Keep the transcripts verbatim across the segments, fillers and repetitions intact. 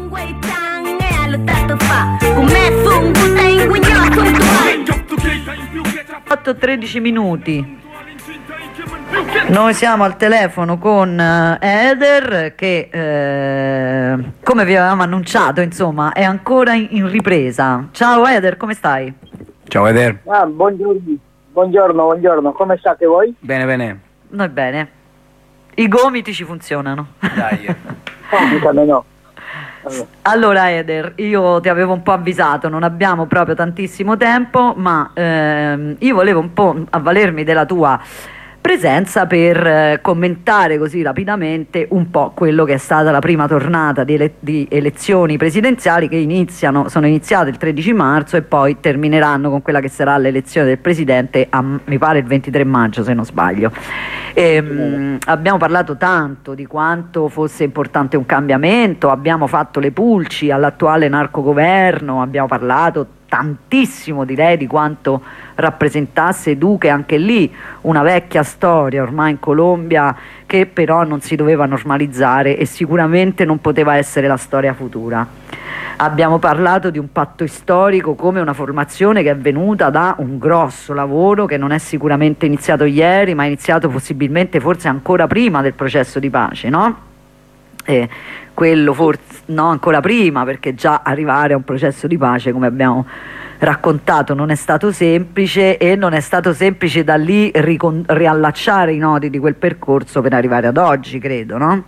otto e tredici minuti. Noi siamo al telefono con Eder che eh, come vi avevamo annunciato, insomma, è ancora in, in ripresa. Ciao Eder, come stai? Ciao Eder. Ah, buongiorno, buongiorno, buongiorno, come state voi? Bene, bene. Noi bene. I gomiti ci funzionano. Dai. Oh, no. Allora Eder, io ti avevo un po' avvisato, non abbiamo proprio tantissimo tempo, ma ehm, io volevo un po' avvalermi della tua presenza per eh, commentare così rapidamente un po' quello che è stata la prima tornata di, ele di elezioni presidenziali che iniziano, sono iniziate il tredici marzo e poi termineranno con quella che sarà l'elezione del presidente a, mi pare il ventitré maggio se non sbaglio. E, mh, abbiamo parlato tanto di quanto fosse importante un cambiamento, abbiamo fatto le pulci all'attuale narcogoverno, abbiamo parlato tantissimo, direi, di quanto rappresentasse Duque, anche lì una vecchia storia ormai in Colombia che però non si doveva normalizzare e sicuramente non poteva essere la storia futura. Abbiamo parlato di un patto storico come una formazione che è venuta da un grosso lavoro che non è sicuramente iniziato ieri, ma è iniziato possibilmente forse ancora prima del processo di pace, no? E quello forse no, ancora prima, perché già arrivare a un processo di pace, come abbiamo raccontato, non è stato semplice e non è stato semplice da lì riallacciare i nodi di quel percorso per arrivare ad oggi, credo, no?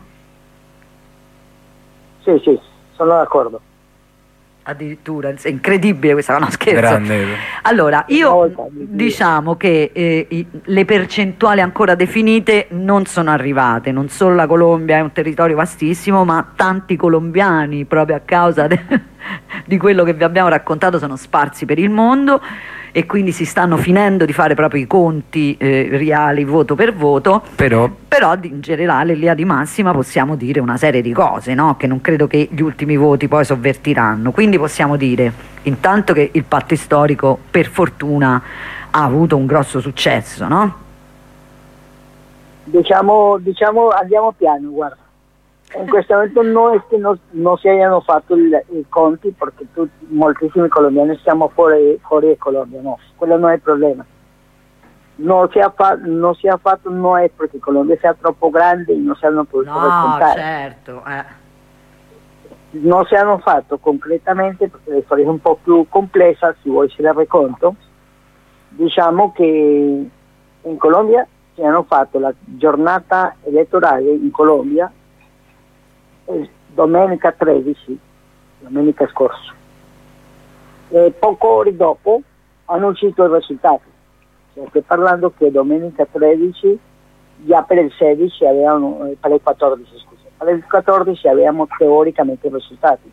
Sì, sì, sono d'accordo. Addirittura, è incredibile questa, no, scherzo. Grande. Allora, io diciamo che eh, i, le percentuali ancora definite non sono arrivate, non solo la Colombia è un territorio vastissimo, ma tanti colombiani, proprio a causa di quello che vi abbiamo raccontato, sono sparsi per il mondo e quindi si stanno finendo di fare proprio i conti eh, reali voto per voto, però, però in generale in linea di massima possiamo dire una serie di cose, no? Che non credo che gli ultimi voti poi sovvertiranno, quindi possiamo dire intanto che il patto storico per fortuna ha avuto un grosso successo, no? Diciamo, diciamo andiamo piano, guarda. In questo momento no es que no, no se hayan fatto i conti perché tutti, moltissimi colombiani siamo fuori, fuori di Colombia, no, quello non è il problema. No si, ha fa, no si ha fatto no è perché Colombia sia troppo grande e non si hanno potuto no, raccontare. Certo, eh. Non si hanno fatto concretamente perché la storia è un po' più complessa, se vuoi se la racconto. Diciamo che in Colombia si hanno fatto la giornata elettorale in Colombia domenica tredici, domenica scorsa, e poco ore dopo hanno uscito i risultati. Cioè, sto parlando che domenica tredici, già per il sedici avevano, eh, per il quattordici scusa, per il quattordici avevamo teoricamente i risultati,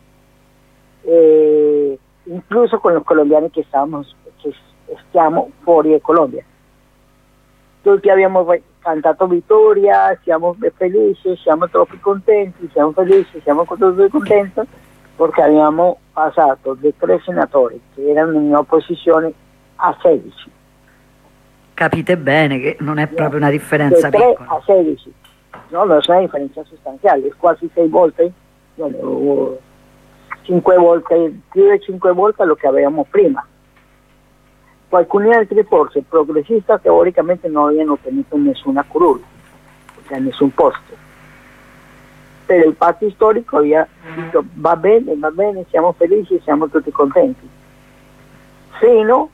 e incluso con i colombiani che, stavamo, che stiamo fuori di Colombia. Tutti abbiamo cantato vittoria, siamo felici, siamo troppo contenti, siamo felici, siamo tutti contenti perché abbiamo passato dei tre senatori che erano in opposizione a sedici. Capite bene che non è proprio una differenza da tre piccola. a sedici, no, non è una differenza sostanziale, è quasi sei volte, no, cinque volte, più di cinque volte lo che avevamo prima. Alcune altre forze progressiste teoricamente non avevano ottenuto nessuna curul, cioè nessun posto. Per il patto storico aveva detto va bene, va bene, siamo felici, siamo tutti contenti. Fino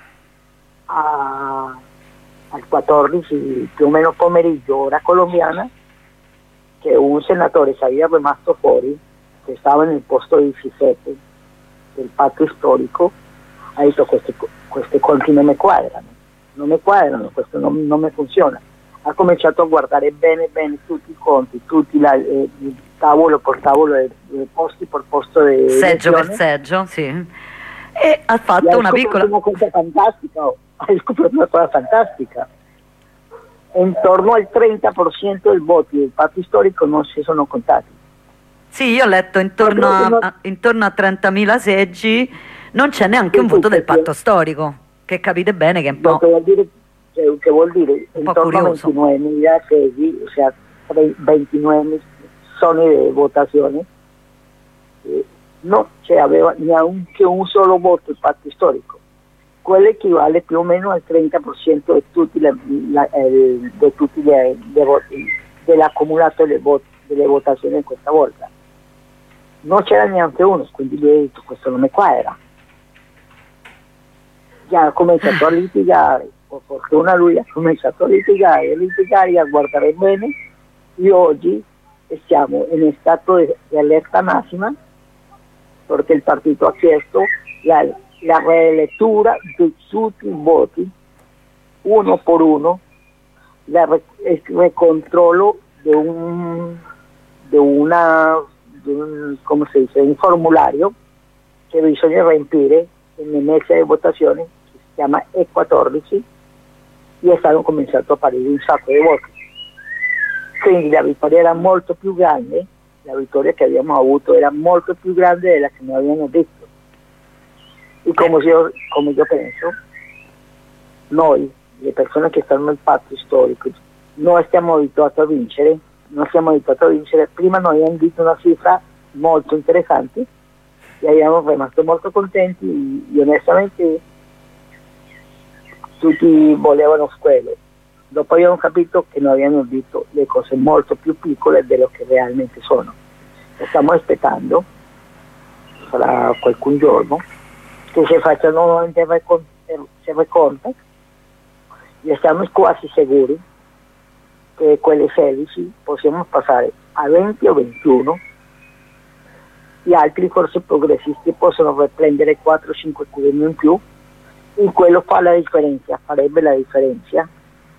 a, al quattordici, più o meno pomeriggio, ora colombiana, che un senatore si era rimasto fuori, che stava nel posto diciassette del patto storico, ha detto questi, questi conti non mi quadrano, non mi quadrano, questo non, non mi funziona. Ha cominciato a guardare bene bene tutti i conti, tutti la, eh, tavolo per tavolo, eh, posti per posto di seggio elezione. per seggio, sì. E ha fatto e una piccola... una cosa fantastica, oh. Ha scoperto una cosa fantastica. Intorno al trenta per cento dei voti del patto storico non si sono contati. Sì, io ho letto intorno a, a, intorno a trentamila seggi, non c'è neanche un voto del patto storico, che capite bene che è un po'... Che vuol dire, cioè, che vuol dire intorno a ventinuemila seggi, o sea, ventinuemila sono di votazione, no se aveva neanche un solo voto il patto storico. Quello equivale più o meno al trenta per cento di tutti, le, la, el, de tutti le, de voti, dell'accumulato delle, vot, delle votazioni questa volta. Non c'era neanche uno, quindi lui ha detto questo nome qua era. Ya ha cominciato a litigare, per fortuna lui ha cominciato a litigare, a litigare e a guardare bene, e oggi siamo in stato di allerta massima perché il partito ha chiesto la, la rilettura di tutti i voti, uno per uno, la, il ricontrollo di un, di una, di un, come si dice, un formulario che bisogna riempire in messa di votazione, che si chiama E quattordici, e stanno cominciando a apparire un sacco di voti. Quindi la vittoria era molto più grande, la vittoria che abbiamo avuto era molto più grande della che noi abbiamo detto. E come io, come io penso, noi, le persone che stanno nel patto storico, non stiamo abituati a vincere, non siamo abituati a vincere. Prima noi abbiamo detto una cifra molto interessante e abbiamo rimasto molto contenti e onestamente tutti volevano quello. Dopo abbiamo capito che noi abbiamo detto le cose molto più piccole dello che realmente sono. Stiamo aspettando, sarà qualche giorno, che si facciano nuovamente il reconto e siamo quasi sicuri che quelle sedici possiamo passare a venti o ventuno e altri forse progressisti possono riprendere quattro o cinque curve in più e quello fa la differenza, farebbe la differenza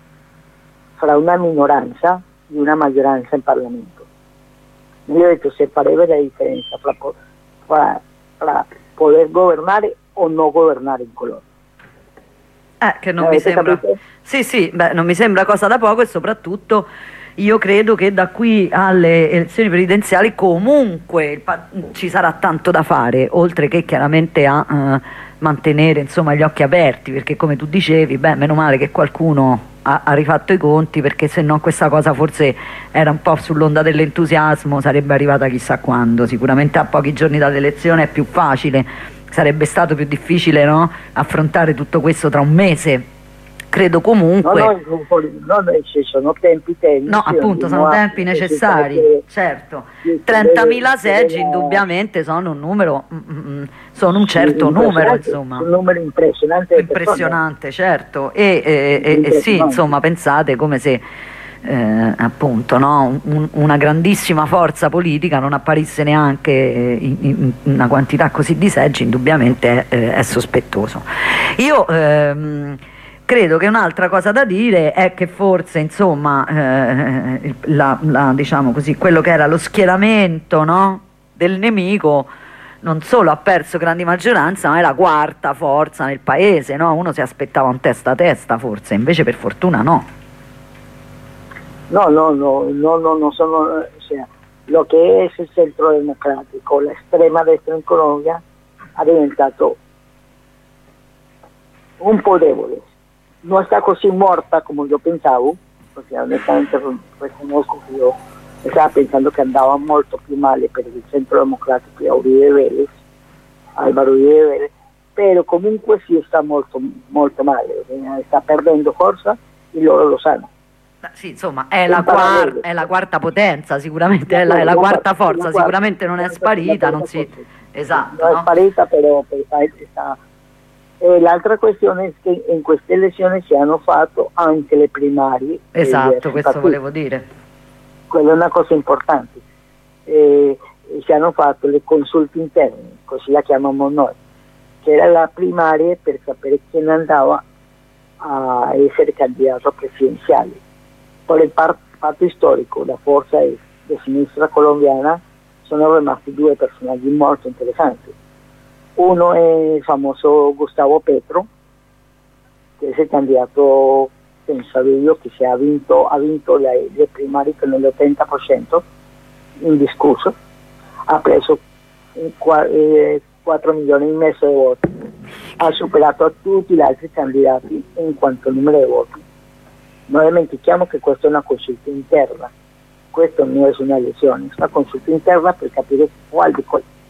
fra una minoranza e una maggioranza in Parlamento. Io ho detto se farebbe la differenza fra, fra, fra poter governare o non governare in Colombia. Eh, che non mi sembra... Capito? Sì, sì, beh, non mi sembra cosa da poco e soprattutto io credo che da qui alle elezioni presidenziali comunque ci sarà tanto da fare, oltre che chiaramente a uh, mantenere insomma gli occhi aperti, perché come tu dicevi, beh, meno male che qualcuno ha, ha rifatto i conti, perché se no questa cosa forse era un po' sull'onda dell'entusiasmo, sarebbe arrivata chissà quando. Sicuramente a pochi giorni dall'elezione è più facile, sarebbe stato più difficile, no? Affrontare tutto questo tra un mese. Credo comunque no, no, no, no, ci sono tempi tecnici, no, appunto sono tempi necessari, che, certo, trentamila seggi indubbiamente sono un numero, mm, sono un certo numero, insomma, un numero impressionante, impressionante, certo, e, e, e, e sì, insomma, pensate come se eh, appunto, no, un, una grandissima forza politica non apparisse neanche in, in una quantità così di seggi, indubbiamente è, è sospettoso. Io ehm, credo che un'altra cosa da dire è che forse insomma eh, la, la, diciamo così, quello che era lo schieramento, no, del nemico non solo ha perso grandi maggioranza, ma è la quarta forza nel paese, no? Uno si aspettava un testa a testa forse, invece per fortuna no. No, no, no, no, no, no sono, o sea, lo che è il centro democratico, la estrema destra in Colombia ha diventato un po' debole. No está così morta como yo pensaba, porque honestamente reconozco que yo estaba pensando que andaba molto più male per il centro democratico e a Uribe Vélez, Álvaro Uribe Vélez, pero comunque sí está molto, molto male, sta perdendo forza e loro lo sanno. Sì, insomma, è la, quar- è la quarta potenza, sicuramente, è la, è la quarta forza, sicuramente non è sparita, non si... Esatto, no, no? È sparita, però sta... E l'altra questione è che in queste elezioni si hanno fatto anche le primarie. Esatto, questo partiti. Volevo dire. Quella è una cosa importante. E, e si hanno fatto le consulte interne, così la chiamiamo noi, che era la primaria per sapere chi andava a essere candidato presidenziale. Per il patto storico, la forza di sinistra colombiana, sono rimasti due personaggi molto interessanti. Uno è il famoso Gustavo Petro, che è il candidato, penso io, che si ha vinto, ha vinto le, le primarie con l'ottanta per cento indiscusso, ha preso quattro milioni e mezzo di voti, ha superato a tutti gli altri candidati in quanto numero di voti. Non dimentichiamo che questa è una consulta interna, questo non è una elezione, è una consulta interna per capire quali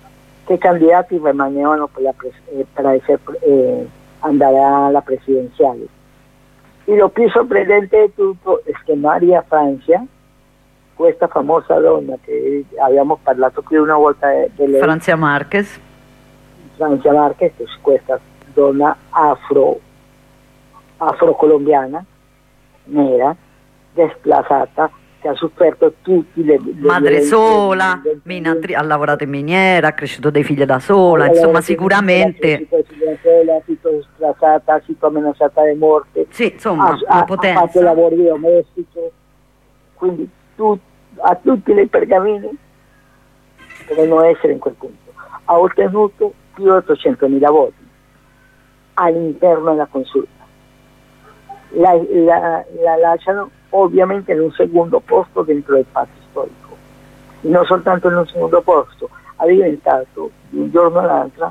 che candidati rimanevano per, la pres- eh, per essere, eh, andare alla presidenziale. E lo più sorprendente di tutto è che Maria Francia, questa famosa donna che abbiamo parlato qui una volta di lei, Francia Marquez, Francia Marquez, questa donna afro, afrocolombiana, nera, desplazata, che ha sofferto tutti le, le madre sola, minatri- ha lavorato in miniera, ha cresciuto dei figli da sola, insomma sicuramente... Ha sido desplazata, ha sido amenazata di morte, sì, insomma, ha, la potenza. ha fatto lavori domestici, quindi tu, a tutti i pergamini devono essere in quel punto. Ha ottenuto più di ottocentomila voti all'interno della consulta. La, la, la lasciano ovviamente in un secondo posto dentro del patto storico, e non soltanto in un secondo posto, ha diventato di un giorno all'altro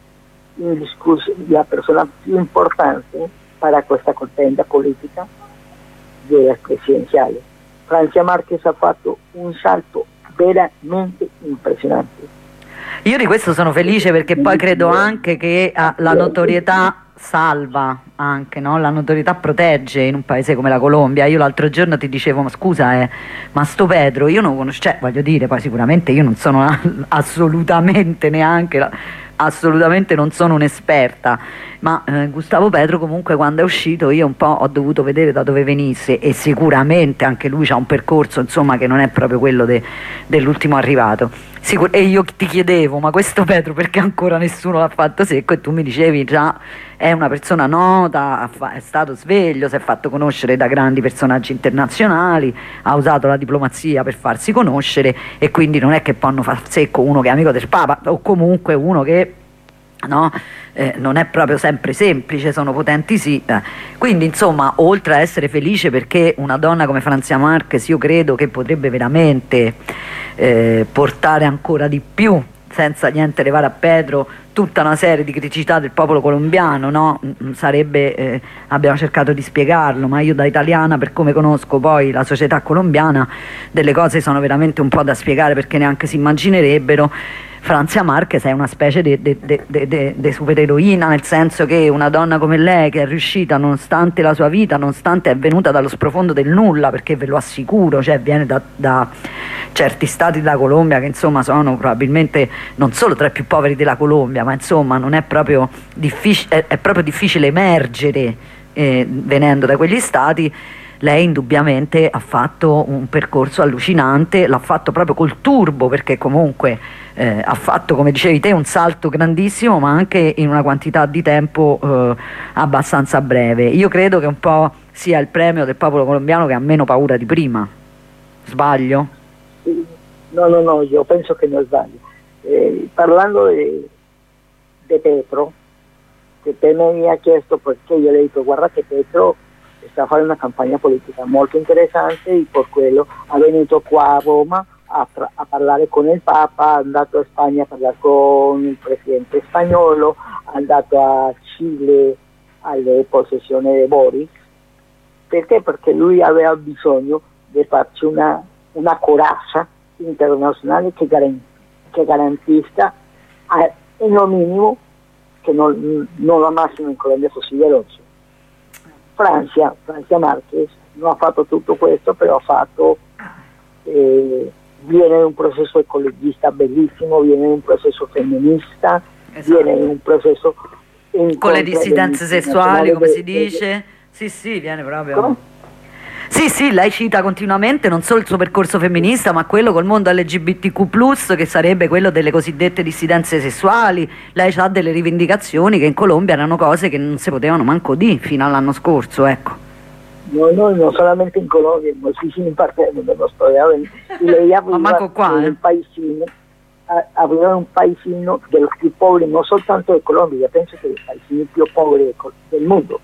la persona più importante per questa contenda politica della presidenziale. Francia Marquez ha fatto un salto veramente impressionante. Io di questo sono felice, perché poi credo anche che ah, la notorietà salva anche, no? La notorietà protegge in un paese come la Colombia. Io l'altro giorno ti dicevo, ma scusa, eh, ma sto Pedro io non conosco, cioè, voglio dire, poi sicuramente io non sono assolutamente neanche la, assolutamente non sono un'esperta, ma eh, Gustavo Petro comunque quando è uscito io un po' ho dovuto vedere da dove venisse, e sicuramente anche lui ha un percorso, insomma, che non è proprio quello de, dell'ultimo arrivato. Sicur- e io ti chiedevo, ma questo Petro perché ancora nessuno l'ha fatto secco, e tu mi dicevi già è una persona nota, è stato sveglio, si è fatto conoscere da grandi personaggi internazionali, ha usato la diplomazia per farsi conoscere, e quindi non è che possono far secco uno che è amico del Papa, o comunque uno che no, eh, non è proprio sempre semplice, sono potenti sì, eh. Quindi insomma, oltre a essere felice perché una donna come Francia Marquez io credo che potrebbe veramente eh, portare ancora di più, senza niente levare a Pedro, tutta una serie di criticità del popolo colombiano, no? Sarebbe, eh, abbiamo cercato di spiegarlo, ma io da italiana, per come conosco poi la società colombiana, delle cose sono veramente un po' da spiegare perché neanche si immaginerebbero. Francia Marquez è una specie di supereroina, nel senso che una donna come lei, che è riuscita nonostante la sua vita, nonostante è venuta dallo sprofondo del nulla, perché ve lo assicuro, cioè viene da, da certi stati della Colombia che insomma sono probabilmente non solo tra i più poveri della Colombia, ma insomma non è proprio difficile, è, è proprio difficile emergere eh, venendo da quegli stati. Lei indubbiamente ha fatto un percorso allucinante, l'ha fatto proprio col turbo, perché comunque eh, ha fatto, come dicevi te, un salto grandissimo, ma anche in una quantità di tempo eh, abbastanza breve. Io credo che un po' sia il premio del popolo colombiano che ha meno paura di prima. Sbaglio? No, no, no, io penso che non sbaglio. Eh, parlando di Petro, che te mi ha chiesto perché, io le ho detto, guarda che Petro sta a fare una campagna politica molto interessante, e per quello ha venuto qua a Roma a, a parlare con il Papa, è andato a Spagna a parlare con il presidente spagnolo, è andato a Cile alle possessioni di Boris. Perché? Perché lui aveva bisogno di farci una, una corazza internazionale che, garant, che garantisca a, in lo minimo che non, non la massima in Colombia fosse veloce. Francia, Francia Marquez non ha fatto tutto questo, però ha fatto, eh, viene in un processo ecologista bellissimo, viene in un processo femminista, esatto. Viene in un processo con le dissidenze sessuali, come si dice, sì sì, viene proprio... Come? Sì, sì, lei cita continuamente non solo il suo percorso femminista, ma quello col mondo L G B T Q plus, che sarebbe quello delle cosiddette dissidenze sessuali. Lei ha delle rivendicazioni che in Colombia erano cose che non si potevano manco dire fino all'anno scorso, ecco. No, no, non solamente in Colombia, in moltissime parti del mondo nostro. Lei ma manco qua, eh. un paesino, aveva un paesino dei più poveri, non soltanto di Colombia, penso che dei paesini più poveri del mondo.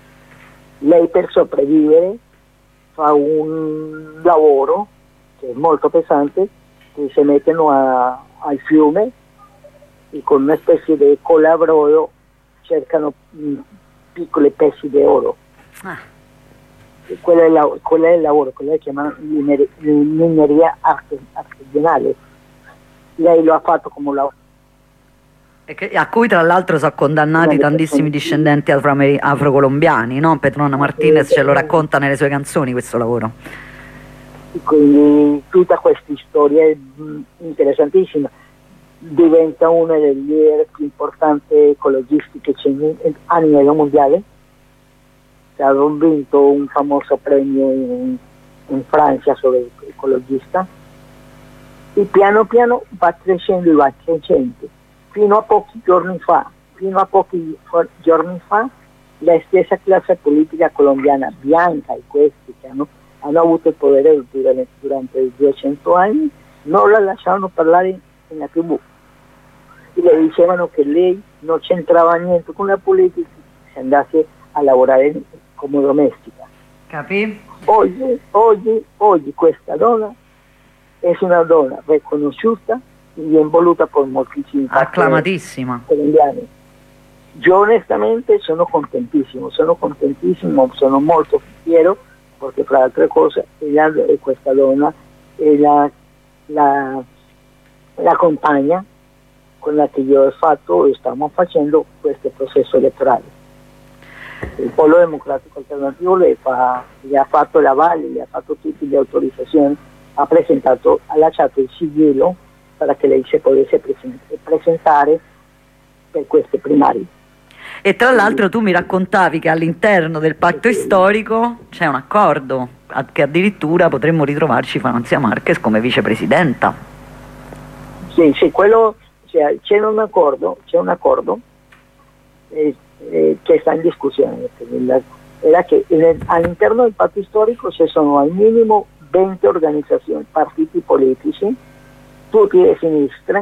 Lei per sopravvivere fa un lavoro che è molto pesante, che si mettono a, al fiume e con una specie di cola brodo cercano mh, piccoli pezzi di oro. Ah. Quello, è la, quello è il lavoro, quello è chiamato mineria artigianale. Lei lo ha fatto come lavoro. E che, a cui tra l'altro sono condannati tantissimi discendenti afroameri- afrocolombiani, no? Petrona Martinez ce lo racconta nelle sue canzoni questo lavoro. Quindi tutta questa storia è interessantissima, diventa una delle leader più importanti ecologisti che c'è a livello mondiale. Ha vinto un famoso premio in, in Francia sobre ecologista e piano piano va crescendo e va crescendo. Fino a pochi giorni fa, fino a pochi giorni fa, la stessa classe politica colombiana bianca e questi che hanno, hanno avuto il potere durante, durante i duecento anni, non la lasciavano parlare nella tivù. E le dicevano che lei non c'entrava niente con la politica, se andasse a lavorare come domestica. Capì? Oggi, oggi, oggi questa donna è una donna riconosciuta e involuta per moltissimi acclamatissima colombiani. Io onestamente sono contentissimo, sono contentissimo, sono molto fiero perché fra altre cose questa donna è la, la, la compagna con la che io ho fatto e stiamo facendo questo processo elettorale. Il Polo Democrático Alternativo le, fa, le ha fatto la Valle, le ha fatto tutte le autorizzazioni, ha presentato, ha lasciato il sigillo per che lei si potesse presentare per queste primarie. E tra l'altro tu mi raccontavi che all'interno del patto storico c'è un accordo, che addirittura potremmo ritrovarci Franzia Marquez come vicepresidenta. Sì, sì, quello, cioè, c'è un accordo, c'è un accordo eh, eh, che sta in discussione. Era che nel, all'interno del patto storico ci sono al minimo venti organizzazioni, partiti politici, tutti di sinistra,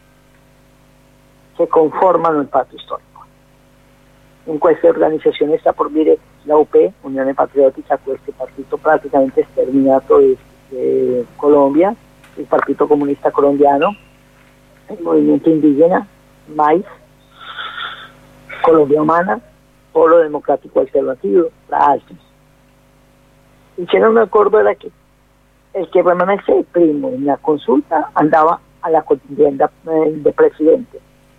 che conformano il patto storico. In queste organizzazioni sta per dire la U P, Unione Patriottica, questo partito praticamente sterminato in eh, Colombia, il Partito Comunista Colombiano, il Movimiento Indígena, M A I S, Colombia Humana, Polo Democrático Alternativo, tra altri. Y c'era un accordo era que el que permanece el primo en la consulta andaba a la contienda eh, de presidente.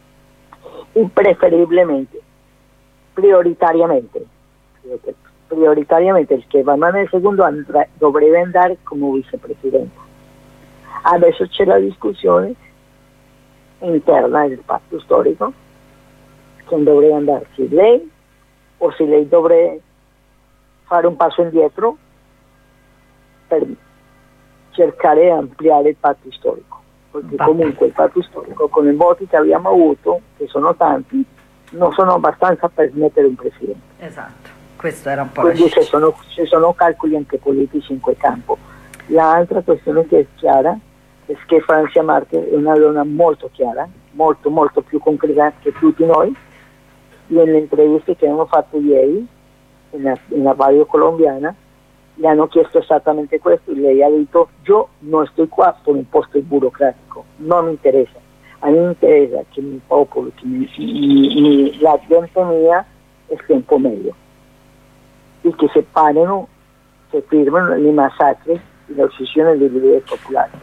Y preferiblemente, prioritariamente, prioritariamente el que permanece segundo andrà, dovrebbe andare come vicepresidente. Adesso c'è la discussione interna del patto storico, che dovrebbe andare, se lei o se lei dovrebbe fare un passo indietro per cercare di ampliare il patto storico, perché comunque il patto storico con i voti che abbiamo avuto, che sono tanti, non sono abbastanza per mettere un presidente. Esatto, questo era un po' quindi ci sono, ci sono calcoli anche politici in quel campo. L'altra questione che è chiara è che Francia Marquez è una donna molto chiara, molto molto più concreta che tutti noi, e nelle interviste che abbiamo fatto ieri in la, in la radio colombiana le hanno chiesto esattamente questo e lei ha detto: yo no estoy qua por un posto burocrático, no me interesa, a mí me interesa que mi popolo, que mi, mi, mi, la gente mía esté un po' meglio y que se paren, se firmen le masacres y la obsesión de líderes populares.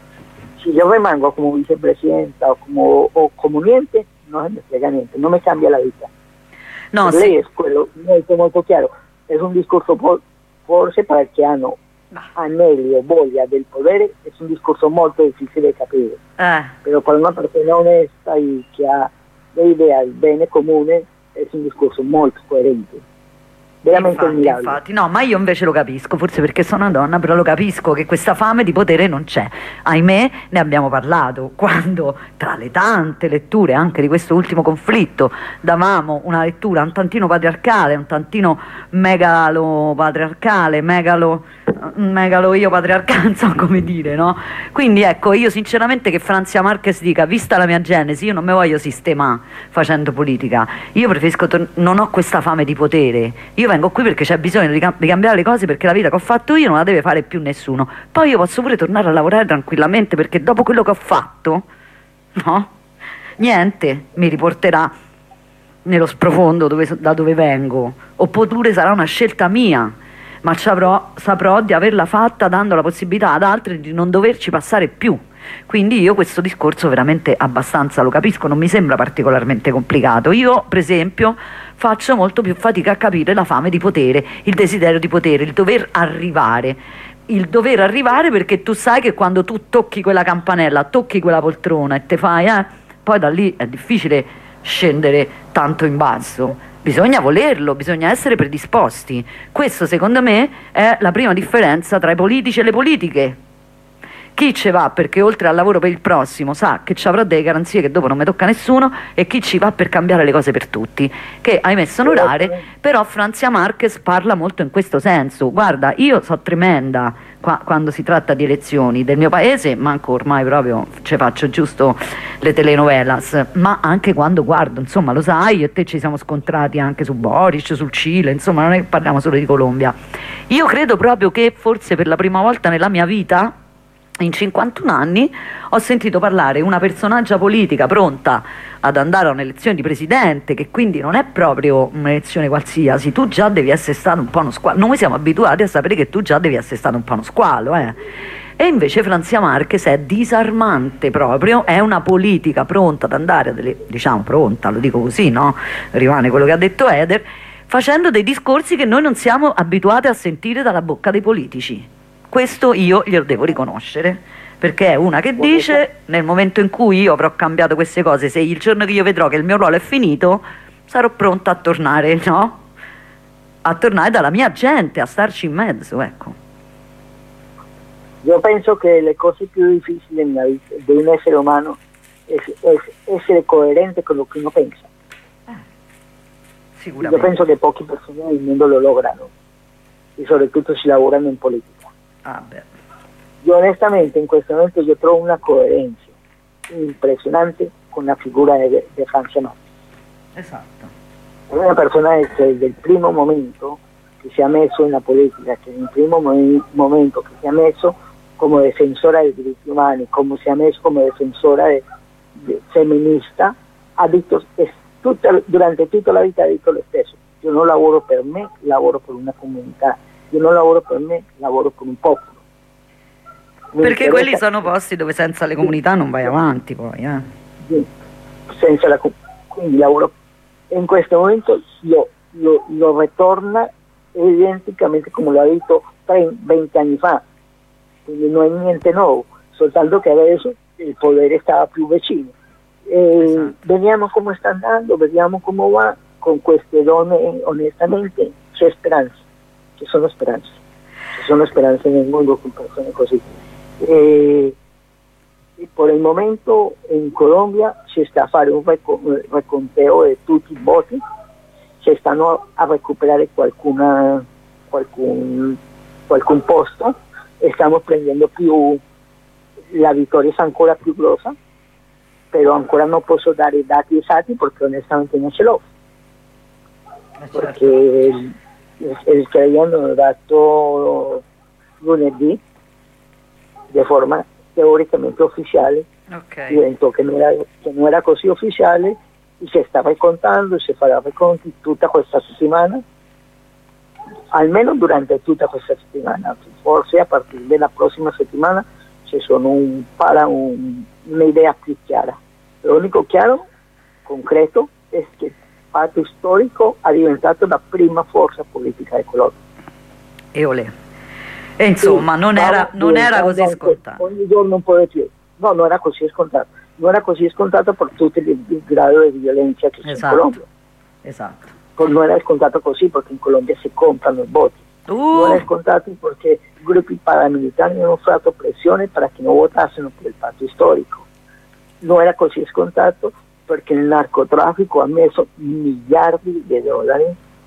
Si yo remango como vicepresidenta o como, o como niente, no se me frega niente, no me cambia la vida. No, lei sì. è quello molto molto chiaro, è un discorso po- forse per il che hanno anelli o voglia del potere, è un discorso molto difficile da capire, Eh. però per una persona onesta e che ha l'idea del bene comune è un discorso molto coerente, veramente Infatti, ammirabile. infatti, no, ma io invece lo capisco, forse perché sono una donna, però lo capisco che questa fame di potere non c'è. Ahimè, ne abbiamo parlato quando, tra le tante letture anche di questo ultimo conflitto, davamo una lettura un tantino patriarcale, un tantino megalo patriarcale, megalo, megalo io patriarcale, non so come dire, no? Quindi ecco, io sinceramente che Franzia Marquez dica: vista la mia genesi, io non mi voglio sistemare facendo politica, io preferisco, tor- non ho questa fame di potere, io vengo qui perché c'è bisogno di, cam- di cambiare le cose, perché la vita che ho fatto io non la deve fare più nessuno, poi io posso pure tornare a lavorare tranquillamente, perché dopo quello che ho fatto, no? Niente mi riporterà nello sprofondo dove, da dove vengo, oppure sarà una scelta mia, ma saprò, saprò di averla fatta dando la possibilità ad altri di non doverci passare più. Quindi io questo discorso veramente abbastanza lo capisco, non mi sembra particolarmente complicato. Io per esempio faccio molto più fatica a capire la fame di potere, il desiderio di potere, il dover arrivare. Il dover arrivare perché tu sai che quando tu tocchi quella campanella, tocchi quella poltrona e te fai, eh, poi da lì è difficile scendere tanto in basso. Bisogna volerlo, bisogna essere predisposti. Questo secondo me è la prima differenza tra i politici e le politiche. Chi ci va perché oltre al lavoro per il prossimo sa che ci avrà delle garanzie che dopo non mi tocca nessuno, e chi ci va per cambiare le cose per tutti, che ahimè sono rare, però Francia Marquez parla molto in questo senso. Guarda, io so tremenda qua, quando si tratta di elezioni del mio paese, manco ormai proprio ci faccio giusto le telenovelas, ma anche quando guardo, insomma lo sai, io e te ci siamo scontrati anche su Boric, sul Cile, insomma non è che parliamo solo di Colombia. Io credo proprio che forse per la prima volta nella mia vita, in cinquantuno anni, ho sentito parlare una personaggia politica pronta ad andare a un'elezione di presidente, che quindi non è proprio un'elezione qualsiasi, tu già devi essere stato un po' uno squalo. Noi siamo abituati a sapere che tu già devi essere stato un po' uno squalo, eh. E invece Francia Marquez è disarmante proprio, è una politica pronta ad andare a delle, diciamo pronta, lo dico così, no? Rimane quello che ha detto Eder, facendo dei discorsi che noi non siamo abituati a sentire dalla bocca dei politici. Questo io glielo devo riconoscere, perché è una che dice: nel momento in cui io avrò cambiato queste cose, se il giorno che io vedrò che il mio ruolo è finito, sarò pronta a tornare, no? A tornare dalla mia gente, a starci in mezzo, ecco. Io penso che le cose più difficili nella vita di un essere umano è, è essere coerente con lo che uno pensa. Eh, sicuramente. Io penso che poche persone nel mondo lo lograno, e soprattutto si lavorano in politica. Ah, beh. Io onestamente in questo momento io trovo una coerenza impressionante con la figura di Francia Marquez. Esatto. È una persona che del primo momento che si è messo in la politica, che nel primo mo- momento che si è messo come difensora dei diritti umani, come si è messo come difensora de, de, femminista, ha detto, es, tutta, durante tutta la vita ha detto lo stesso: io non lavoro per me, lavoro per una comunità. Io non lavoro per me, lavoro per un popolo. Mi Perché quelli sono posti dove senza le comunità non vai avanti poi, eh. Sì, senza la comunità. Quindi lavoro. In questo momento lo, lo, lo ritorna identicamente come lo ha detto venti anni fa. Quindi non è niente nuovo, soltanto che adesso il potere stava più vicino. E esatto. Vediamo come sta andando, vediamo come va. Con queste donne onestamente c'è speranza. Ci sono speranze, ci sono speranze nel mondo con persone così. E, e per il momento in Colombia si sta a fare un reconteo di tutti i voti, si stanno a recuperare qualcuna, qualcun, qualcun posto, e stiamo prendendo più, la vittoria è ancora più grossa, però ancora non posso dare i dati esatti perché onestamente non ce l'ho. Perché il, il che hanno dato lunedì di forma teoricamente ufficiale, okay. Diventò che non, era, che non era così ufficiale, e si sta recontando, si farà reconti tutta questa settimana, almeno durante tutta questa settimana, forse a partire dalla prossima settimana ci sono un, para, un, un'idea più chiara. L'unico chiaro, concreto, è che il Patto Storico è diventato la prima forza politica di Colombia. E olè. E insomma, sì, non, era, non era così scontato. Ogni giorno un po' di più. No, non era così scontato. Non era così scontato per tutto il, il grado di violenza che c'è esatto. in Colombia. Esatto. Non era scontato così perché in Colombia si comprano i voti. Uh. Non è scontato perché i gruppi paramilitari hanno fatto pressione per che non votassero per il Patto Storico. Non era così scontato perché il narcotraffico ha messo miliardi di dollari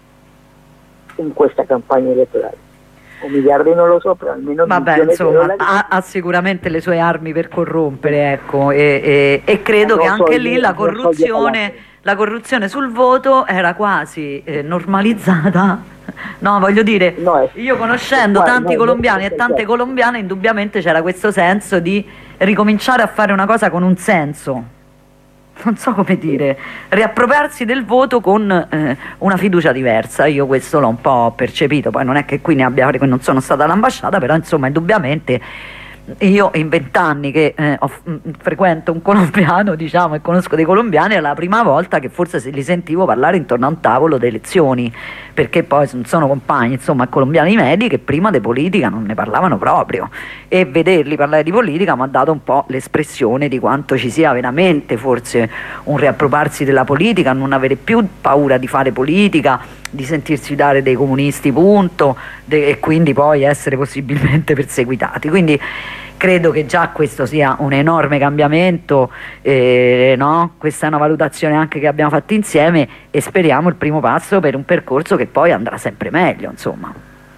in questa campagna elettorale. O miliardi non lo so, però almeno vabbè, insomma, ha, ha sicuramente le sue armi per corrompere, ecco, e, e, e credo che anche lì la corruzione, la corruzione sul voto era quasi eh, normalizzata. No, voglio dire, no, io conoscendo guarda, tanti no, colombiani e tante colombiane, indubbiamente c'era questo senso di ricominciare a fare una cosa con un senso. Non so come dire, riappropriarsi del voto con eh, una fiducia diversa. Io questo l'ho un po' percepito, poi non è che qui ne abbia, non sono stata all'ambasciata, però insomma indubbiamente io in vent'anni che eh, ho, mh, frequento un colombiano, diciamo, e conosco dei colombiani, è la prima volta che forse se li sentivo parlare intorno a un tavolo delle elezioni, perché poi sono compagni, insomma, colombiani medi che prima di politica non ne parlavano proprio, e vederli parlare di politica mi ha dato un po' l'espressione di quanto ci sia veramente forse un riappropriarsi della politica, non avere più paura di fare politica, di sentirsi dare dei comunisti punto, de- e quindi poi essere possibilmente perseguitati. Quindi credo che già questo sia un enorme cambiamento, eh, no? Questa è una valutazione anche che abbiamo fatto insieme, e speriamo il primo passo per un percorso che poi andrà sempre meglio, insomma.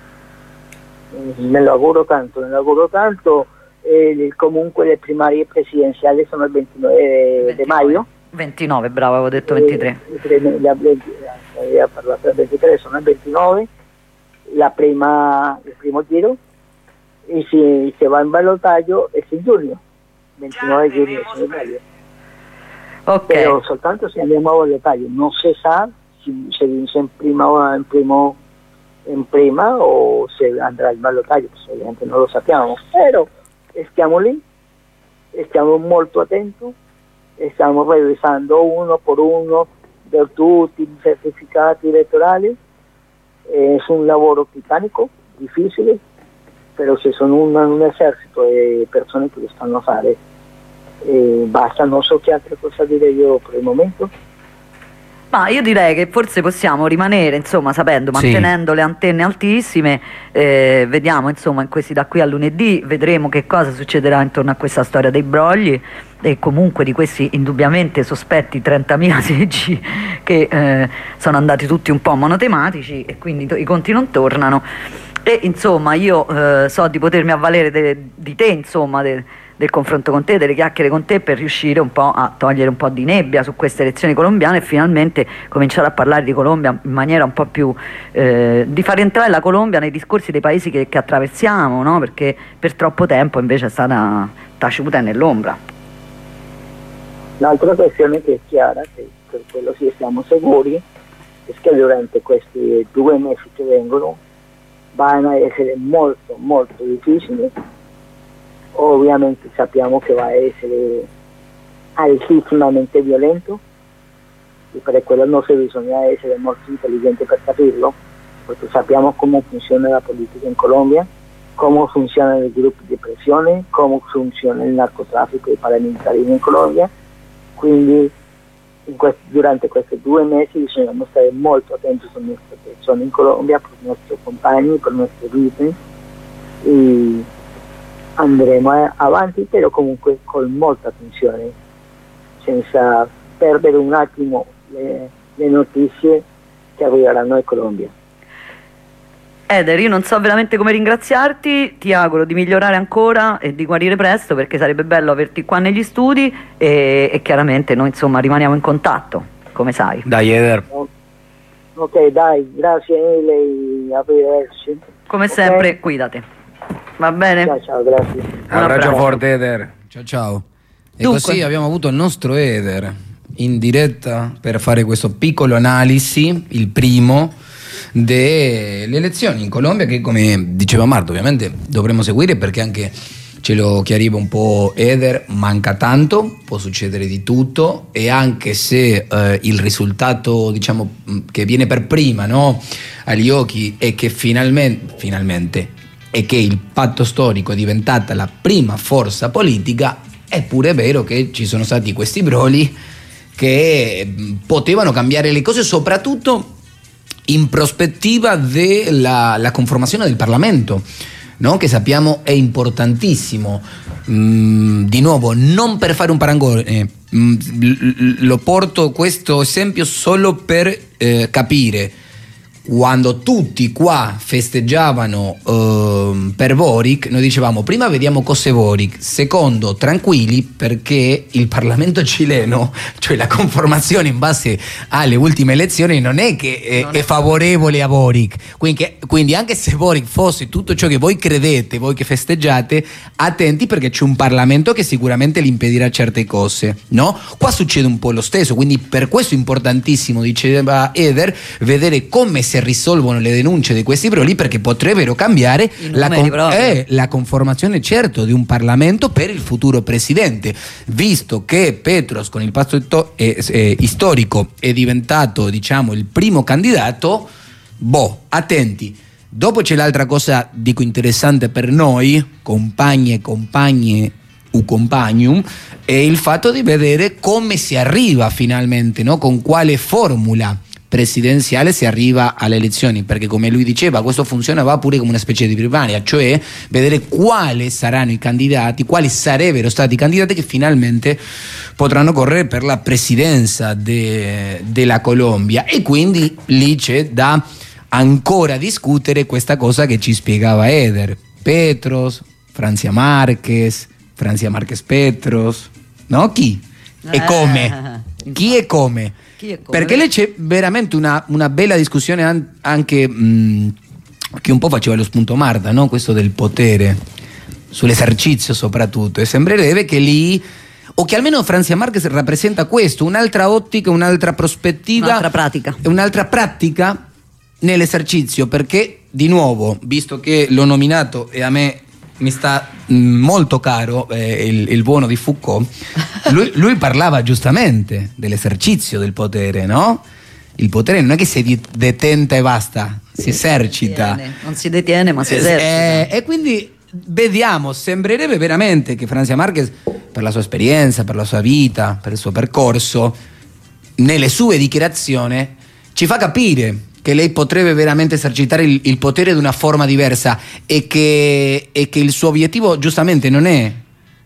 Me lo auguro tanto, me lo auguro tanto. Eh, comunque le primarie presidenziali sono il ventinove di maggio. ventinove, bravo, avevo detto ventitré. Eh, la, la, parlato del ventitré, sono il ventinove, la prima, il primo giro, e si, si va in ballottaggio è in giugno, ventinove giugno, se non sbaglio. Okay. Però soltanto se andiamo a ballottaggio, non si sa se vince in prima o in primo in prima o se andrà in ballottaggio, ovviamente non lo sappiamo, però stiamo lì, stiamo molto attenti, stiamo revisando uno per uno per tutti i certificati elettorali. È un lavoro titanico, difficile, però se sono un, un esercito di persone che lo stanno a fare, e basta, non so che altra cosa dire io per il momento. Ma io direi che forse possiamo rimanere, insomma, sapendo, mantenendo sì. le antenne altissime, eh, vediamo, insomma, in questi, da qui a lunedì vedremo che cosa succederà intorno a questa storia dei brogli, e comunque di questi indubbiamente sospetti trentamila seggi che eh, sono andati tutti un po' monotematici, e quindi i conti non tornano. E insomma io eh, so di potermi avvalere de, di te, insomma, de, del confronto con te, delle chiacchiere con te, per riuscire un po' a togliere un po' di nebbia su queste elezioni colombiane, e finalmente cominciare a parlare di Colombia in maniera un po' più eh, di far entrare la Colombia nei discorsi dei paesi che, che attraversiamo, no? Perché per troppo tempo invece è stata taciuta nell'ombra. L'altra questione che è chiara, che per quello sì siamo sicuri, è che durante questi due mesi che vengono vanno a essere molto molto difficili. Ovviamente sappiamo che va a essere altissimamente violento, e per quello non bisogna essere molto intelligenti per capirlo, perché sappiamo come funziona la politica in Colombia, come funzionano i gruppi di pressione, come funziona il narcotraffico e i paramilitarismo in Colombia. Quindi in questi, durante questi due mesi bisogna stare molto attenti con le nostre persone in Colombia, per i nostri compagni, per le nostre vite, e andremo avanti, però comunque con molta attenzione, senza perdere un attimo le, le notizie che arriveranno in Colombia. Eder, io non so veramente come ringraziarti, ti auguro di migliorare ancora e di guarire presto, perché sarebbe bello averti qua negli studi, e, e chiaramente noi, insomma, rimaniamo in contatto, come sai. Dai Eder. Ok, dai, grazie mille, arrivederci. Come okay. sempre, cuidate. Va bene? Ciao, ciao, grazie. Abbraccio forte Eder. Ciao ciao. E Dunque. Così abbiamo avuto il nostro Eder in diretta per fare questo piccolo analisi, il primo delle elezioni in Colombia, che come diceva Marta ovviamente dovremo seguire, perché anche ce lo chiariva un po' Eder, manca tanto, può succedere di tutto, e anche se eh, il risultato, diciamo, che viene per prima, no, agli occhi è che finalmente, finalmente è che il Patto Storico è diventata la prima forza politica, è pure vero che ci sono stati questi brogli che potevano cambiare le cose, soprattutto in prospettiva della la conformazione del Parlamento, no? Che sappiamo è importantissimo. Mm, di nuovo, non per fare un paragone, mm, lo porto questo esempio solo per eh, capire. Quando tutti qua festeggiavano eh, per Boric, noi dicevamo prima vediamo cose Boric, secondo tranquilli, perché il Parlamento cileno, cioè la conformazione in base alle ultime elezioni, non è che eh, non è... è favorevole a Boric. Quindi, quindi anche se Boric fosse tutto ciò che voi credete, voi che festeggiate, attenti, perché c'è un Parlamento che sicuramente gli impedirà certe cose, no? Qua succede un po' lo stesso, quindi per questo è importantissimo, diceva Eder, vedere come si risolvono le denunce di questi problemi, perché potrebbero cambiare la, con- eh, la conformazione, certo, di un Parlamento per il futuro presidente, visto che Petros con il passo to- eh, eh, storico è diventato, diciamo, il primo candidato. Boh, attenti. Dopo c'è l'altra cosa, dico, interessante per noi, compagni e compagne u compagnum, è il fatto di vedere come si arriva finalmente, no? Con quale formula presidenziale si arriva alle elezioni, perché come lui diceva questo funzionava pure come una specie di primaria, cioè vedere quali saranno i candidati, quali sarebbero stati i candidati che finalmente potranno correre per la presidenza de, della Colombia, e quindi lì c'è da ancora discutere questa cosa che ci spiegava Eder: Petros, Francia Marquez, Francia Marquez Petros, no? Chi e come? Chi e come? Perché lì c'è veramente una, una bella discussione an- anche mh, che un po' faceva lo spunto Marta, no? Questo del potere, sull'esercizio soprattutto, e sembrerebbe che lì, o che almeno Francia Marquez rappresenta questo, un'altra ottica, un'altra prospettiva, un'altra pratica, un'altra pratica nell'esercizio, perché di nuovo, visto che l'ho nominato e a me mi sta mh, molto caro eh, il, il buono di Foucault, lui, lui parlava giustamente dell'esercizio del potere, no? Il potere non è che si detenta e basta, si esercita. Detiene. Non si detiene, ma si esercita. Eh, e quindi vediamo, sembrerebbe veramente che Francia Marquez, per la sua esperienza, per la sua vita, per il suo percorso, nelle sue dichiarazioni ci fa capire che lei potrebbe veramente esercitare il, il potere di una forma diversa, e che, e che il suo obiettivo giustamente non è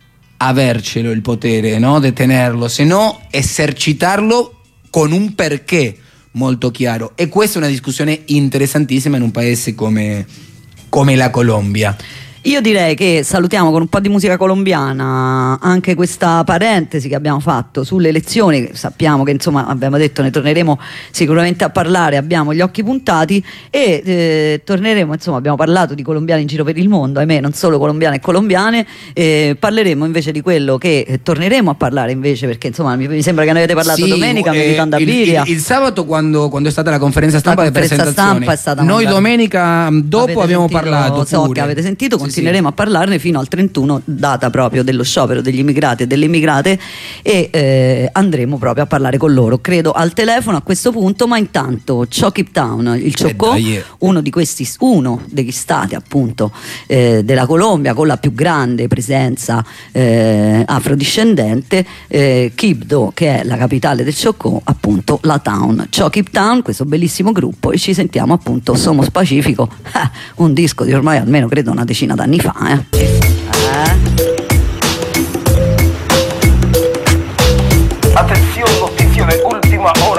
avercelo il potere, no? Detenerlo, se no esercitarlo con un perché molto chiaro. E questa è una discussione interessantissima in un paese come, come la Colombia. Io direi che salutiamo con un po' di musica colombiana anche questa parentesi che abbiamo fatto sulle elezioni. Sappiamo che, insomma, abbiamo detto, ne torneremo sicuramente a parlare, abbiamo gli occhi puntati, e eh, torneremo, insomma, abbiamo parlato di colombiani in giro per il mondo, ahimè non solo colombiane e colombiane, eh, parleremo invece di quello che eh, torneremo a parlare invece, perché insomma mi, mi sembra che ne avete parlato sì, domenica, eh, invitando a il, Biria. Il, il sabato quando, quando è stata la conferenza stampa la di conferenza presentazione, stampa è stata noi mandata. Domenica dopo avete abbiamo sentito, parlato so pure. che avete sentito, Sì, continueremo sì. a parlarne fino al trentuno, data proprio dello sciopero degli immigrati e delle immigrate, e eh, andremo proprio a parlare con loro, credo al telefono a questo punto. Ma intanto Chocip Town, il Chocó, eh, uno di questi, uno degli stati appunto eh, della Colombia con la più grande presenza eh, afrodiscendente, eh, Quibdó, che è la capitale del Chocó, appunto la town, Chocip Town, questo bellissimo gruppo, e ci sentiamo appunto Somos Pacifico, eh, un disco di ormai almeno credo una decina d'anni fa. Eh. Eh. Atención, noticia de última hora.